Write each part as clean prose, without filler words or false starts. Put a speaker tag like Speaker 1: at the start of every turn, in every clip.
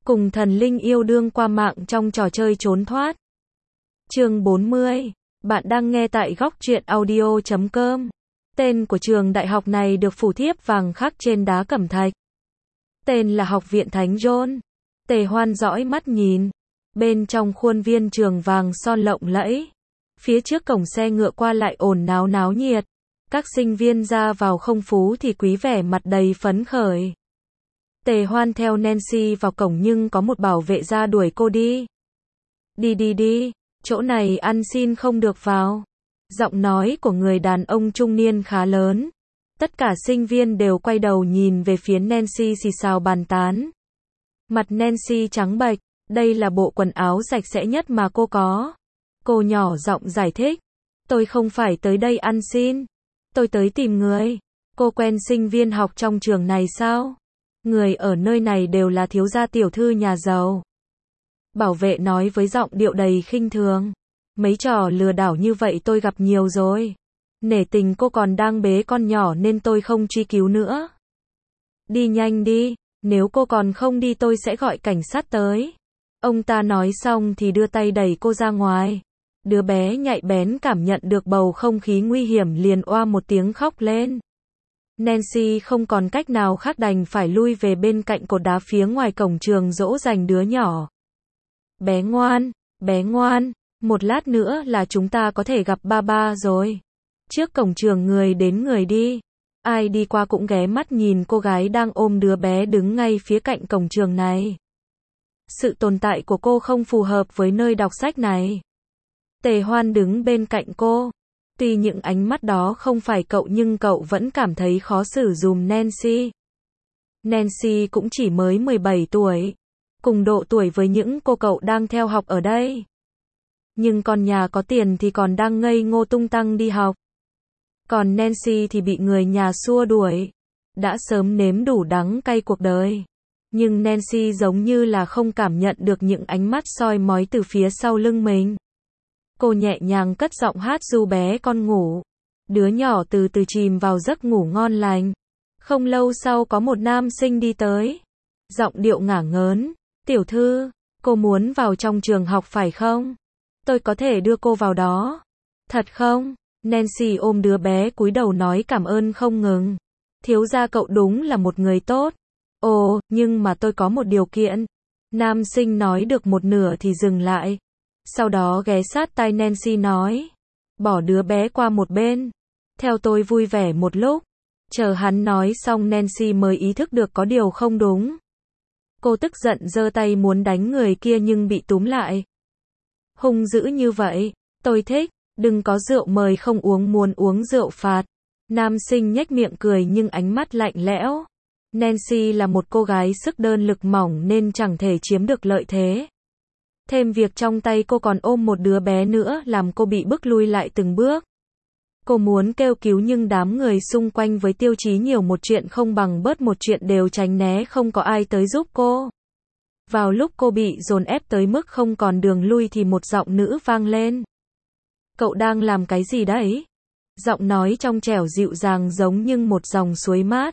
Speaker 1: Cùng thần linh yêu đương qua mạng trong trò chơi trốn thoát. Chương 40. Bạn đang nghe tại góc truyện audio.com. Tên của trường đại học này được phủ thiếp vàng khắc trên đá cẩm thạch. Tên là Học viện Thánh John. Tề Hoan dõi mắt nhìn. Bên trong khuôn viên trường vàng son lộng lẫy. Phía trước cổng xe ngựa qua lại ồn náo náo nhiệt. Các sinh viên ra vào không phú thì quý vẻ mặt đầy phấn khởi. Tề Hoan theo Nancy vào cổng nhưng có một bảo vệ ra đuổi cô đi. Đi, chỗ này ăn xin không được vào. Giọng nói của người đàn ông trung niên khá lớn. Tất cả sinh viên đều quay đầu nhìn về phía Nancy xì xào bàn tán. Mặt Nancy trắng bệch, đây là bộ quần áo sạch sẽ nhất mà cô có. Cô nhỏ giọng giải thích. Tôi không phải tới đây ăn xin. Tôi tới tìm người. Cô quen sinh viên học trong trường này sao? Người ở nơi này đều là thiếu gia tiểu thư nhà giàu. Bảo vệ nói với giọng điệu đầy khinh thường. Mấy trò lừa đảo như vậy tôi gặp nhiều rồi. Nể tình cô còn đang bế con nhỏ nên tôi không truy cứu nữa. Đi nhanh đi, nếu cô còn không đi tôi sẽ gọi cảnh sát tới. Ông ta nói xong thì đưa tay đẩy cô ra ngoài. Đứa bé nhạy bén cảm nhận được bầu không khí nguy hiểm liền oa một tiếng khóc lên. Nancy không còn cách nào khác đành phải lui về bên cạnh cột đá phía ngoài cổng trường dỗ dành đứa nhỏ. Bé ngoan, một lát nữa là chúng ta có thể gặp ba rồi. Trước cổng trường người đến người đi. Ai đi qua cũng ghé mắt nhìn cô gái đang ôm đứa bé đứng ngay phía cạnh cổng trường này. Sự tồn tại của cô không phù hợp với nơi đọc sách này. Tề Hoan đứng bên cạnh cô. Tuy những ánh mắt đó không phải cậu nhưng cậu vẫn cảm thấy khó xử giùm Nancy. Nancy cũng chỉ mới 17 tuổi. Cùng độ tuổi với những cô cậu đang theo học ở đây. Nhưng con nhà có tiền thì còn đang ngây ngô tung tăng đi học. Còn Nancy thì bị người nhà xua đuổi. Đã sớm nếm đủ đắng cay cuộc đời. Nhưng Nancy giống như là không cảm nhận được những ánh mắt soi mói từ phía sau lưng mình. Cô nhẹ nhàng cất giọng hát ru bé con ngủ. Đứa nhỏ từ từ chìm vào giấc ngủ ngon lành. Không lâu sau có một nam sinh đi tới. Giọng điệu ngả ngớn. Tiểu thư, cô muốn vào trong trường học phải không? Tôi có thể đưa cô vào đó. Thật không? Nancy ôm đứa bé cúi đầu nói cảm ơn không ngừng. Thiếu gia cậu đúng là một người tốt. Ồ, nhưng mà tôi có một điều kiện. Nam sinh nói được một nửa thì dừng lại. Sau đó ghé sát tai Nancy nói. Bỏ đứa bé qua một bên. Theo tôi vui vẻ một lúc. Chờ hắn nói xong Nancy mới ý thức được có điều không đúng. Cô tức giận giơ tay muốn đánh người kia nhưng bị túm lại. Hung dữ như vậy. Tôi thích. Đừng có rượu mời không uống muốn uống rượu phạt. Nam sinh nhếch miệng cười nhưng ánh mắt lạnh lẽo. Nancy là một cô gái sức đơn lực mỏng nên chẳng thể chiếm được lợi thế. Thêm việc trong tay cô còn ôm một đứa bé nữa làm cô bị bức lui lại từng bước. Cô muốn kêu cứu nhưng đám người xung quanh với tiêu chí nhiều một chuyện không bằng bớt một chuyện đều tránh né không có ai tới giúp cô. Vào lúc cô bị dồn ép tới mức không còn đường lui thì một giọng nữ vang lên. Cậu đang làm cái gì đấy? Giọng nói trong trẻo dịu dàng giống như một dòng suối mát.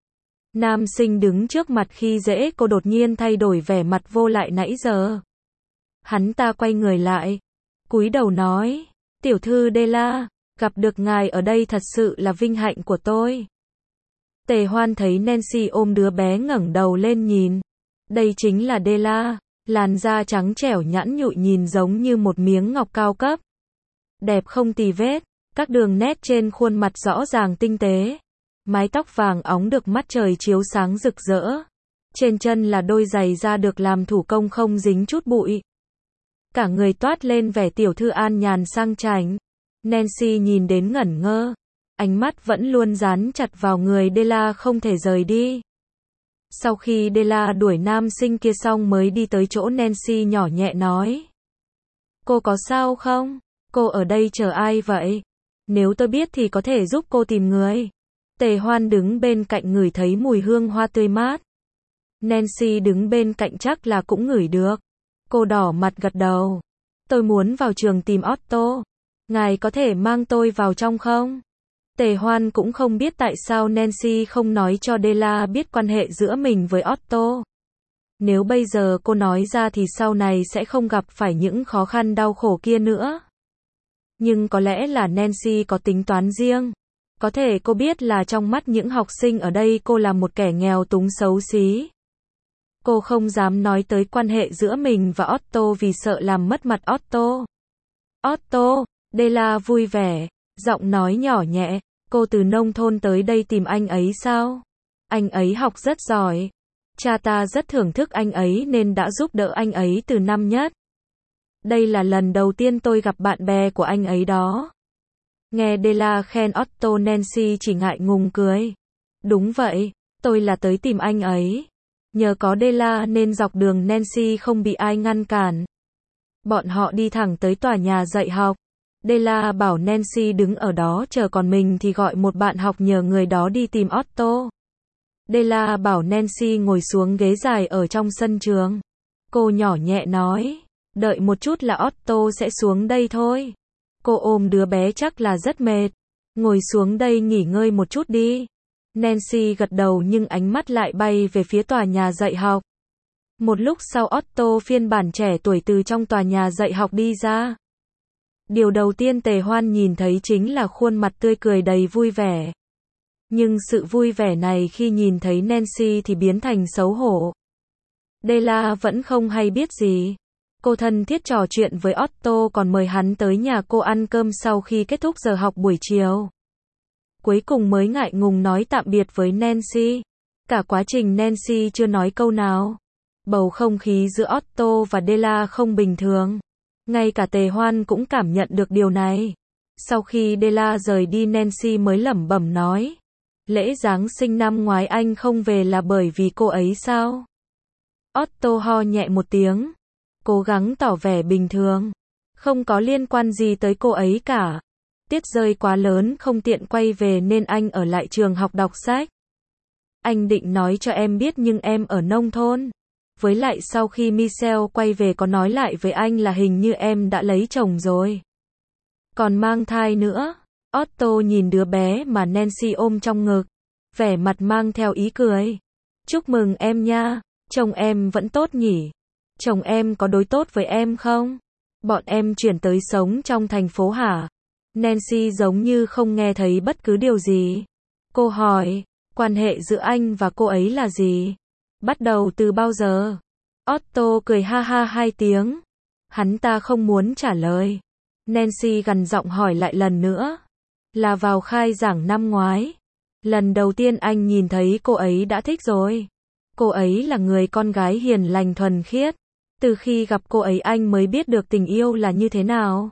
Speaker 1: Nam sinh đứng trước mặt khi dễ cô đột nhiên thay đổi vẻ mặt vô lại nãy giờ. Hắn ta quay người lại. Cúi đầu nói. Tiểu thư Della, gặp được ngài ở đây thật sự là vinh hạnh của tôi. Tề Hoan thấy Nancy ôm đứa bé ngẩng đầu lên nhìn. Đây chính là Della. Làn da trắng trẻo nhẵn nhụi nhìn giống như một miếng ngọc cao cấp. Đẹp không tì vết. Các đường nét trên khuôn mặt rõ ràng tinh tế. Mái tóc vàng óng được mắt trời chiếu sáng rực rỡ. Trên chân là đôi giày da được làm thủ công không dính chút bụi. Cả người toát lên vẻ tiểu thư an nhàn sang chảnh. Nancy nhìn đến ngẩn ngơ. Ánh mắt vẫn luôn dán chặt vào người Della không thể rời đi. Sau khi Della đuổi nam sinh kia xong mới đi tới chỗ Nancy nhỏ nhẹ nói. Cô có sao không? Cô ở đây chờ ai vậy? Nếu tôi biết thì có thể giúp cô tìm người. Tề Hoan đứng bên cạnh ngửi thấy mùi hương hoa tươi mát. Nancy đứng bên cạnh chắc là cũng ngửi được. Cô đỏ mặt gật đầu. Tôi muốn vào trường tìm Otto. Ngài có thể mang tôi vào trong không? Tề Hoan cũng không biết tại sao Nancy không nói cho Della biết quan hệ giữa mình với Otto. Nếu bây giờ cô nói ra thì sau này sẽ không gặp phải những khó khăn đau khổ kia nữa. Nhưng có lẽ là Nancy có tính toán riêng. Có thể cô biết là trong mắt những học sinh ở đây cô là một kẻ nghèo túng xấu xí. Cô không dám nói tới quan hệ giữa mình và Otto vì sợ làm mất mặt Otto. Otto, Della vui vẻ, giọng nói nhỏ nhẹ, cô từ nông thôn tới đây tìm anh ấy sao? Anh ấy học rất giỏi. Cha ta rất thưởng thức anh ấy nên đã giúp đỡ anh ấy từ năm nhất. Đây là lần đầu tiên tôi gặp bạn bè của anh ấy đó. Nghe Della khen Otto, Nancy chỉ ngại ngùng cười. Đúng vậy, tôi là tới tìm anh ấy. Nhờ có Della nên dọc đường Nancy không bị ai ngăn cản. Bọn họ đi thẳng tới tòa nhà dạy học. Della bảo Nancy đứng ở đó chờ, còn mình thì gọi một bạn học nhờ người đó đi tìm Otto. Della bảo Nancy ngồi xuống ghế dài ở trong sân trường. Cô nhỏ nhẹ nói, đợi một chút là Otto sẽ xuống đây thôi. Cô ôm đứa bé chắc là rất mệt. Ngồi xuống đây nghỉ ngơi một chút đi. Nancy gật đầu nhưng ánh mắt lại bay về phía tòa nhà dạy học. Một lúc sau Otto phiên bản trẻ tuổi từ trong tòa nhà dạy học đi ra. Điều đầu tiên Tề Hoan nhìn thấy chính là khuôn mặt tươi cười đầy vui vẻ. Nhưng sự vui vẻ này khi nhìn thấy Nancy thì biến thành xấu hổ. Della vẫn không hay biết gì. Cô thân thiết trò chuyện với Otto còn mời hắn tới nhà cô ăn cơm sau khi kết thúc giờ học buổi chiều. Cuối cùng mới ngại ngùng nói tạm biệt với Nancy. Cả quá trình Nancy chưa nói câu nào. Bầu không khí giữa Otto và Della không bình thường. Ngay cả Tề Hoan cũng cảm nhận được điều này. Sau khi Della rời đi, Nancy mới lẩm bẩm nói. Lễ Giáng sinh năm ngoái anh không về là bởi vì cô ấy sao? Otto ho nhẹ một tiếng. Cố gắng tỏ vẻ bình thường. Không có liên quan gì tới cô ấy cả. Tiết rơi quá lớn không tiện quay về nên anh ở lại trường học đọc sách. Anh định nói cho em biết nhưng em ở nông thôn. Với lại sau khi Michelle quay về có nói lại với anh là hình như em đã lấy chồng rồi. Còn mang thai nữa. Otto nhìn đứa bé mà Nancy ôm trong ngực. Vẻ mặt mang theo ý cười. Chúc mừng em nha. Chồng em vẫn tốt nhỉ? Chồng em có đối tốt với em không? Bọn em chuyển tới sống trong thành phố hả? Nancy giống như không nghe thấy bất cứ điều gì. Cô hỏi, quan hệ giữa anh và cô ấy là gì? Bắt đầu từ bao giờ? Otto cười ha ha hai tiếng. Hắn ta không muốn trả lời. Nancy gằn giọng hỏi lại lần nữa. Là vào khai giảng năm ngoái. Lần đầu tiên anh nhìn thấy cô ấy đã thích rồi. Cô ấy là người con gái hiền lành thuần khiết. Từ khi gặp cô ấy anh mới biết được tình yêu là như thế nào.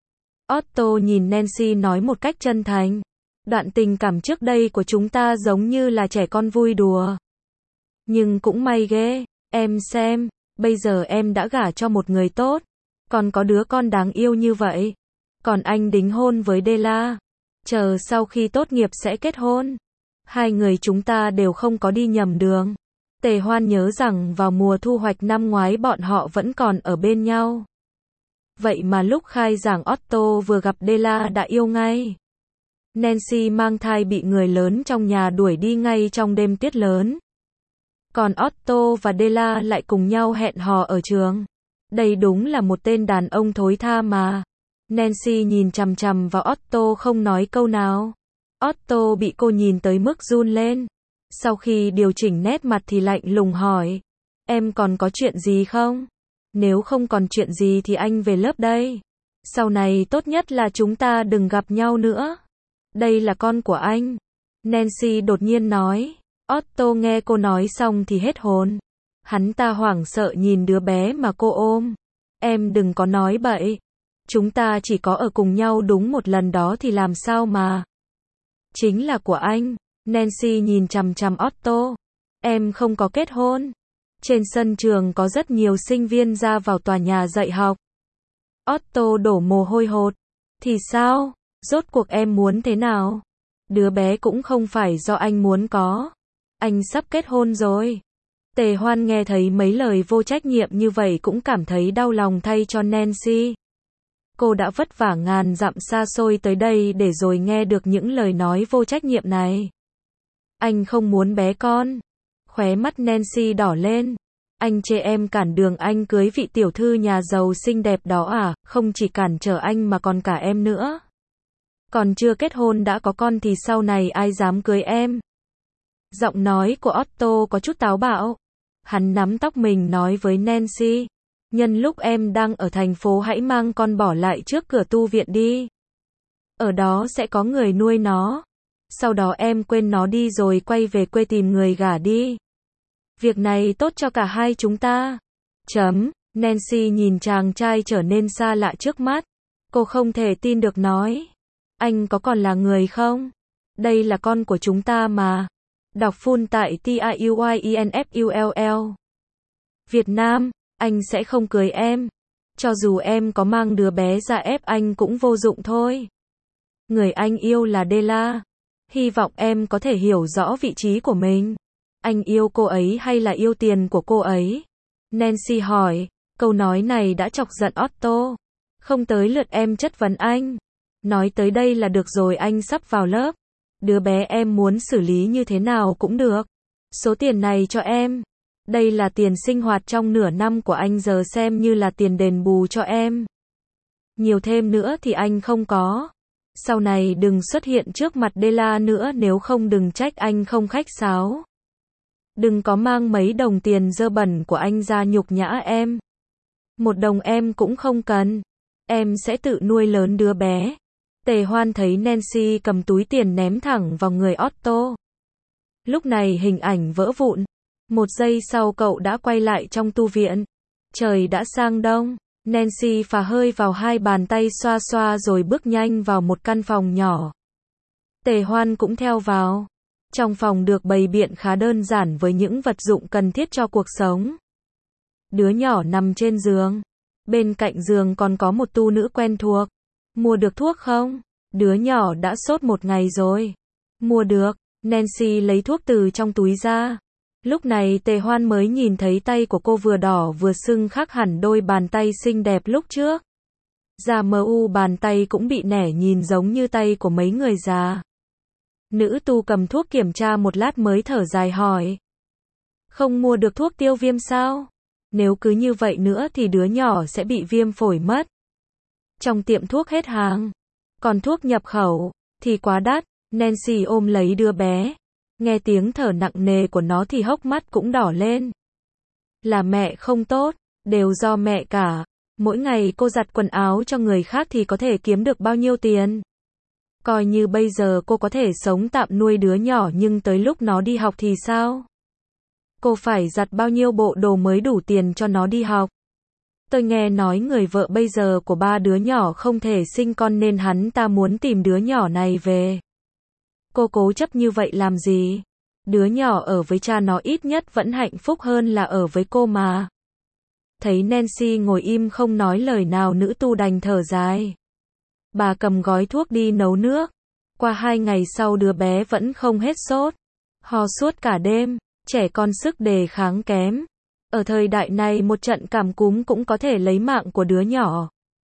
Speaker 1: Otto nhìn Nancy nói một cách chân thành. Đoạn tình cảm trước đây của chúng ta giống như là trẻ con vui đùa. Nhưng cũng may ghê, em xem, bây giờ em đã gả cho một người tốt. Còn có đứa con đáng yêu như vậy. Còn anh đính hôn với Della. Chờ sau khi tốt nghiệp sẽ kết hôn. Hai người chúng ta đều không có đi nhầm đường. Tề Hoan nhớ rằng vào mùa thu hoạch năm ngoái bọn họ vẫn còn ở bên nhau. Vậy mà lúc khai giảng Otto vừa gặp Della đã yêu ngay. Nancy mang thai bị người lớn trong nhà đuổi đi ngay trong đêm tuyết lớn. Còn Otto và Della lại cùng nhau hẹn hò ở trường. Đây đúng là một tên đàn ông thối tha mà. Nancy nhìn chằm chằm vào Otto không nói câu nào. Otto bị cô nhìn tới mức run lên. Sau khi điều chỉnh nét mặt thì lạnh lùng hỏi. Em còn có chuyện gì không? Nếu không còn chuyện gì thì anh về lớp đây. Sau này tốt nhất là chúng ta đừng gặp nhau nữa. Đây là con của anh. Nancy đột nhiên nói. Otto nghe cô nói xong thì hết hồn. Hắn ta hoảng sợ nhìn đứa bé mà cô ôm. Em đừng có nói bậy. Chúng ta chỉ có ở cùng nhau đúng một lần đó thì làm sao mà. Chính là của anh. Nancy nhìn chằm chằm Otto. Em không có kết hôn. Trên sân trường có rất nhiều sinh viên ra vào tòa nhà dạy học. Otto đổ mồ hôi hột. Thì sao? Rốt cuộc em muốn thế nào? Đứa bé cũng không phải do anh muốn có. Anh sắp kết hôn rồi. Tề Hoan nghe thấy mấy lời vô trách nhiệm như vậy cũng cảm thấy đau lòng thay cho Nancy. Cô đã vất vả ngàn dặm xa xôi tới đây để rồi nghe được những lời nói vô trách nhiệm này. Anh không muốn bé con. Khóe mắt Nancy đỏ lên. Anh chê em cản đường anh cưới vị tiểu thư nhà giàu xinh đẹp đó à, không chỉ cản trở anh mà còn cả em nữa. Còn chưa kết hôn đã có con thì sau này ai dám cưới em. Giọng nói của Otto có chút táo bạo. Hắn nắm tóc mình nói với Nancy. Nhân lúc em đang ở thành phố hãy mang con bỏ lại trước cửa tu viện đi. Ở đó sẽ có người nuôi nó. Sau đó em quên nó đi rồi quay về quê tìm người gả đi. Việc này tốt cho cả hai chúng ta. Nancy nhìn chàng trai trở nên xa lạ trước mắt. Cô không thể tin được nói. Anh có còn là người không? Đây là con của chúng ta mà. Đọc full tại TIUYINFULL. Việt Nam, anh sẽ không cưới em. Cho dù em có mang đứa bé ra ép anh cũng vô dụng thôi. Người anh yêu là Della. Hy vọng em có thể hiểu rõ vị trí của mình. Anh yêu cô ấy hay là yêu tiền của cô ấy? Nancy hỏi. Câu nói này đã chọc giận Otto. Không tới lượt em chất vấn anh. Nói tới đây là được rồi, anh sắp vào lớp. Đứa bé em muốn xử lý như thế nào cũng được. Số tiền này cho em. Đây là tiền sinh hoạt trong nửa năm của anh, giờ xem như là tiền đền bù cho em. Nhiều thêm nữa thì anh không có. Sau này đừng xuất hiện trước mặt Della nữa, nếu không đừng trách anh không khách sáo. Đừng có mang mấy đồng tiền dơ bẩn của anh ra nhục nhã em. Một đồng em cũng không cần. Em sẽ tự nuôi lớn đứa bé. Tề Hoan thấy Nancy cầm túi tiền ném thẳng vào người Otto. Lúc này hình ảnh vỡ vụn. Một giây sau cậu đã quay lại trong tu viện. Trời đã sang đông. Nancy phà hơi vào hai bàn tay xoa xoa rồi bước nhanh vào một căn phòng nhỏ. Tề Hoan cũng theo vào. Trong phòng được bày biện khá đơn giản với những vật dụng cần thiết cho cuộc sống. Đứa nhỏ nằm trên giường. Bên cạnh giường còn có một tu nữ quen thuộc. Mua được thuốc không? Đứa nhỏ đã sốt một ngày rồi. Mua được. Nancy lấy thuốc từ trong túi ra. Lúc này Tề Hoan mới nhìn thấy tay của cô vừa đỏ vừa sưng, khác hẳn đôi bàn tay xinh đẹp lúc trước. Da mờ u, bàn tay cũng bị nẻ, nhìn giống như tay của mấy người già. Nữ tu cầm thuốc kiểm tra một lát mới thở dài hỏi. Không mua được thuốc tiêu viêm sao? Nếu cứ như vậy nữa thì đứa nhỏ sẽ bị viêm phổi mất. Trong tiệm thuốc hết hàng. Còn thuốc nhập khẩu thì quá đắt. Nancy ôm lấy đứa bé. Nghe tiếng thở nặng nề của nó thì hốc mắt cũng đỏ lên. Là mẹ không tốt, đều do mẹ cả. Mỗi ngày cô giặt quần áo cho người khác thì có thể kiếm được bao nhiêu tiền? Coi như bây giờ cô có thể sống tạm nuôi đứa nhỏ, nhưng tới lúc nó đi học thì sao? Cô phải giặt bao nhiêu bộ đồ mới đủ tiền cho nó đi học? Tôi nghe nói người vợ bây giờ của ba đứa nhỏ không thể sinh con nên hắn ta muốn tìm đứa nhỏ này về. Cô cố chấp như vậy làm gì? Đứa nhỏ ở với cha nó ít nhất vẫn hạnh phúc hơn là ở với cô mà. Thấy Nancy ngồi im không nói lời nào, nữ tu đành thở dài. Bà cầm gói thuốc đi nấu nước. Qua 2 ngày sau đứa bé vẫn không hết sốt. Ho suốt cả đêm. Trẻ con sức đề kháng kém. Ở thời đại này một trận cảm cúm cũng có thể lấy mạng của đứa nhỏ.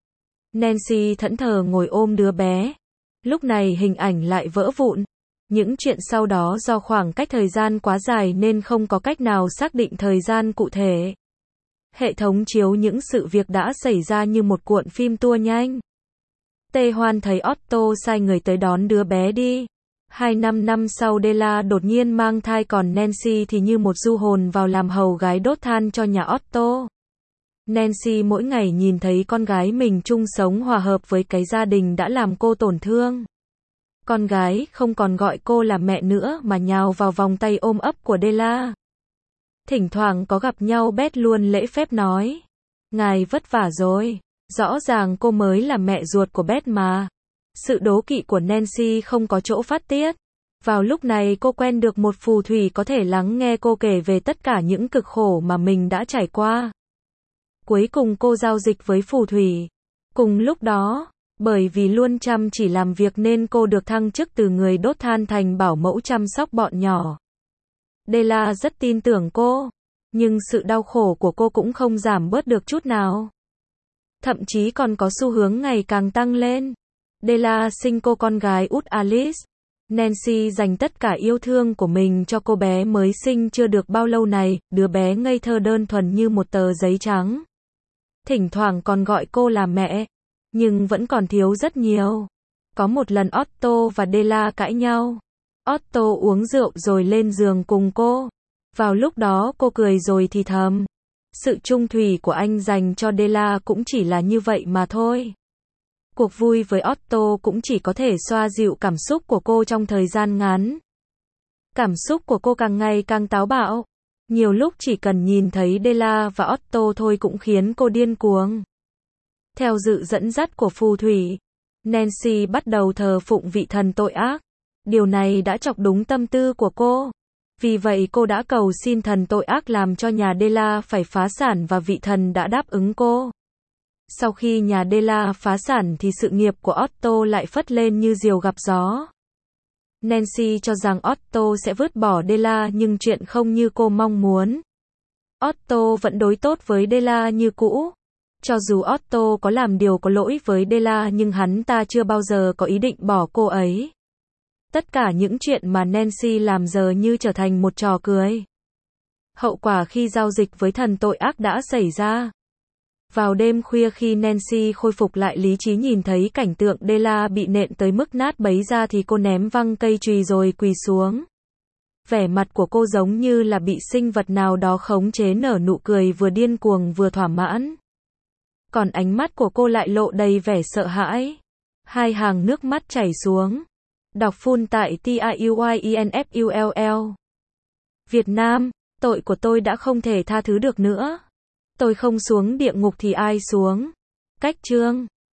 Speaker 1: Nancy thẫn thờ ngồi ôm đứa bé. Lúc này hình ảnh lại vỡ vụn. Những chuyện sau đó do khoảng cách thời gian quá dài nên không có cách nào xác định thời gian cụ thể. Hệ thống chiếu những sự việc đã xảy ra như một cuộn phim tua nhanh. Tề Hoan thấy Otto sai người tới đón đứa bé đi. 25 năm sau Della đột nhiên mang thai, còn Nancy thì như một du hồn vào làm hầu gái đốt than cho nhà Otto. Nancy mỗi ngày nhìn thấy con gái mình chung sống hòa hợp với cái gia đình đã làm cô tổn thương. Con gái không còn gọi cô là mẹ nữa mà nhào vào vòng tay ôm ấp của Della. Thỉnh thoảng có gặp nhau, Beth luôn lễ phép nói. Ngài vất vả rồi. Rõ ràng cô mới là mẹ ruột của Beth mà. Sự đố kỵ của Nancy không có chỗ phát tiết. Vào lúc này cô quen được một phù thủy có thể lắng nghe cô kể về tất cả những cực khổ mà mình đã trải qua. Cuối cùng cô giao dịch với phù thủy. Cùng lúc đó, bởi vì luôn chăm chỉ làm việc nên cô được thăng chức từ người đốt than thành bảo mẫu chăm sóc bọn nhỏ. Della rất tin tưởng cô, nhưng sự đau khổ của cô cũng không giảm bớt được chút nào. Thậm chí còn có xu hướng ngày càng tăng lên. Della sinh cô con gái út Alice. Nancy dành tất cả yêu thương của mình cho cô bé mới sinh chưa được bao lâu này, đứa bé ngây thơ đơn thuần như một tờ giấy trắng. Thỉnh thoảng còn gọi cô là mẹ, nhưng vẫn còn thiếu rất nhiều. Có một lần Otto và Della cãi nhau. Otto uống rượu rồi lên giường cùng cô. Vào lúc đó cô cười rồi thì thầm. Sự trung thủy của anh dành cho Della cũng chỉ là như vậy mà thôi. Cuộc vui với Otto cũng chỉ có thể xoa dịu cảm xúc của cô trong thời gian ngắn. Cảm xúc của cô càng ngày càng táo bạo. Nhiều lúc chỉ cần nhìn thấy Della và Otto thôi cũng khiến cô điên cuồng. Theo sự dẫn dắt của phù thủy, Nancy bắt đầu thờ phụng vị thần tội ác. Điều này đã chọc đúng tâm tư của cô. Vì vậy cô đã cầu xin thần tội ác làm cho nhà Della phải phá sản và vị thần đã đáp ứng cô. Sau khi nhà Della phá sản thì sự nghiệp của Otto lại phất lên như diều gặp gió. Nancy cho rằng Otto sẽ vứt bỏ Della nhưng chuyện không như cô mong muốn. Otto vẫn đối tốt với Della như cũ. Cho dù Otto có làm điều có lỗi với Della nhưng hắn ta chưa bao giờ có ý định bỏ cô ấy. Tất cả những chuyện mà Nancy làm giờ như trở thành một trò cười. Hậu quả khi giao dịch với thần tội ác đã xảy ra. Vào đêm khuya khi Nancy khôi phục lại lý trí nhìn thấy cảnh tượng Della bị nện tới mức nát bấy ra thì cô ném văng cây chùy rồi quỳ xuống. Vẻ mặt của cô giống như là bị sinh vật nào đó khống chế nở nụ cười vừa điên cuồng vừa thỏa mãn. Còn ánh mắt của cô lại lộ đầy vẻ sợ hãi. Hai hàng nước mắt chảy xuống. Đọc full tại TIUYINFULL. Việt Nam, tội của tôi đã không thể tha thứ được nữa. Tôi không xuống địa ngục thì ai xuống? Cách chương